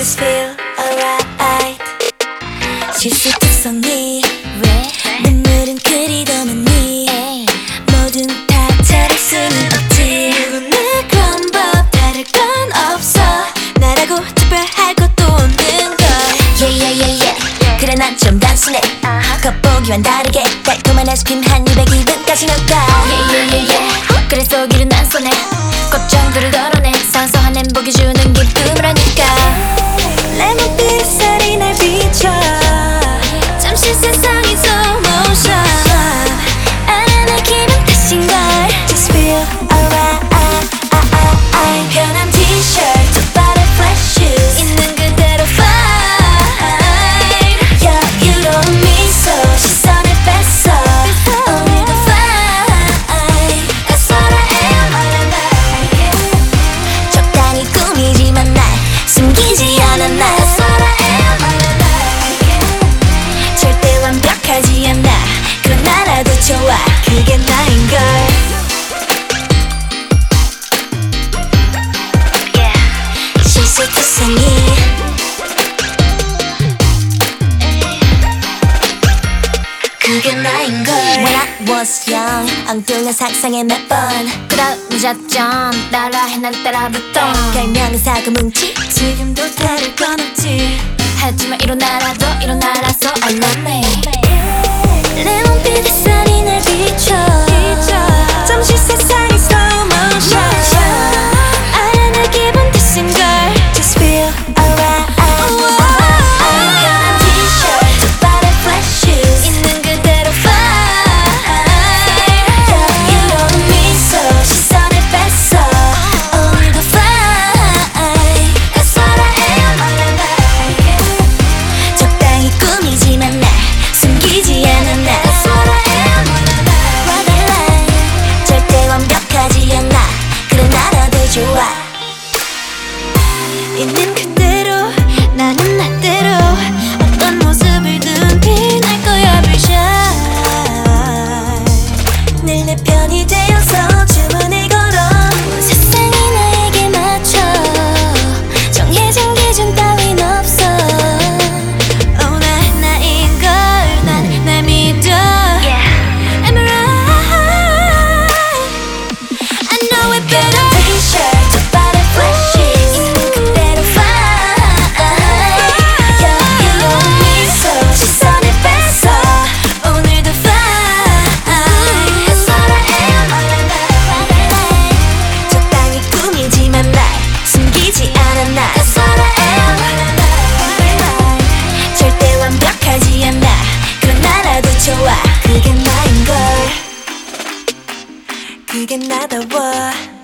Just feel alright. 실수특성이 왜 눈물은 그리도 많니 뭐든 다 잘할 수는 없지. 누구나 그런 법 다를 건 없어. 나라고 특별할 것도 없는 걸. 그래 난 좀 단순해. 겉보기와는 다르게 달콤한 아이스크림 한 입에 기분까지 녹아. 그래 속이려 난 손에 걱정들을 덜어내. 사소한 행복이 주는 기쁨을 하니까. 레몬빛 햇살이 날 비춰. 잠시 세상이 slow motion. 알아 내 기분 탓인걸. Just feel alright. 편한 t-shirt 두 발에 flat shoes 있는 그대로 fine. 여유로운 미소 시선을 뺐어. 오늘도 fine. That's what I am. 적당히 꾸미지만 날 숨기지 않아. 날 That's what I am. 절대 완벽하지 않아. 그런 나라도 좋아. 그게 나인걸. 실수투성이 그게 나인걸. When I was young 엉뚱한 상상에 몇 번 그런 무작정 따라해 난 따라붙던 별명은 사고뭉치. 지금도 다를 건 없지. 하지만 일어나라서 I love me. 레몬빛 햇살이 날 비춰. 잠시 세상이 slow motion. 알아 내 기분 탓인걸. Just feel alright. 편한 t-shirt 두 발에 flat shoes 있는 그대로 fine. 여유로운 미소 시선을 뺐어. 오늘도 fine. That's what I am. 적당히 꾸미지만 날 숨기지 않아. 날 That's what I am. 절대 완벽하지 않아. 그래 나라도 좋아. 있는 그대로 나는 나대로 어떤 모습이든 빛날 거야. 불샷 늘 내 편이 되어서 주문을 걸어. 세상이 나에게 맞춰. 정해진 기준 따윈 없어. Oh 나인걸. 난 날 믿어. I'm right. I know it better. T-shirt 두 발에 flat shoes 있는 그대로 fine. 여유로운 미소 시선을 뺐어. 오늘도 fine. That's what I am. 적당히 꾸미지만 날 숨기지 않아. 날 That's what I am. 절대 완벽하지 않아. 그런 나라도 좋아. 그게 나인걸. 그게 나다워.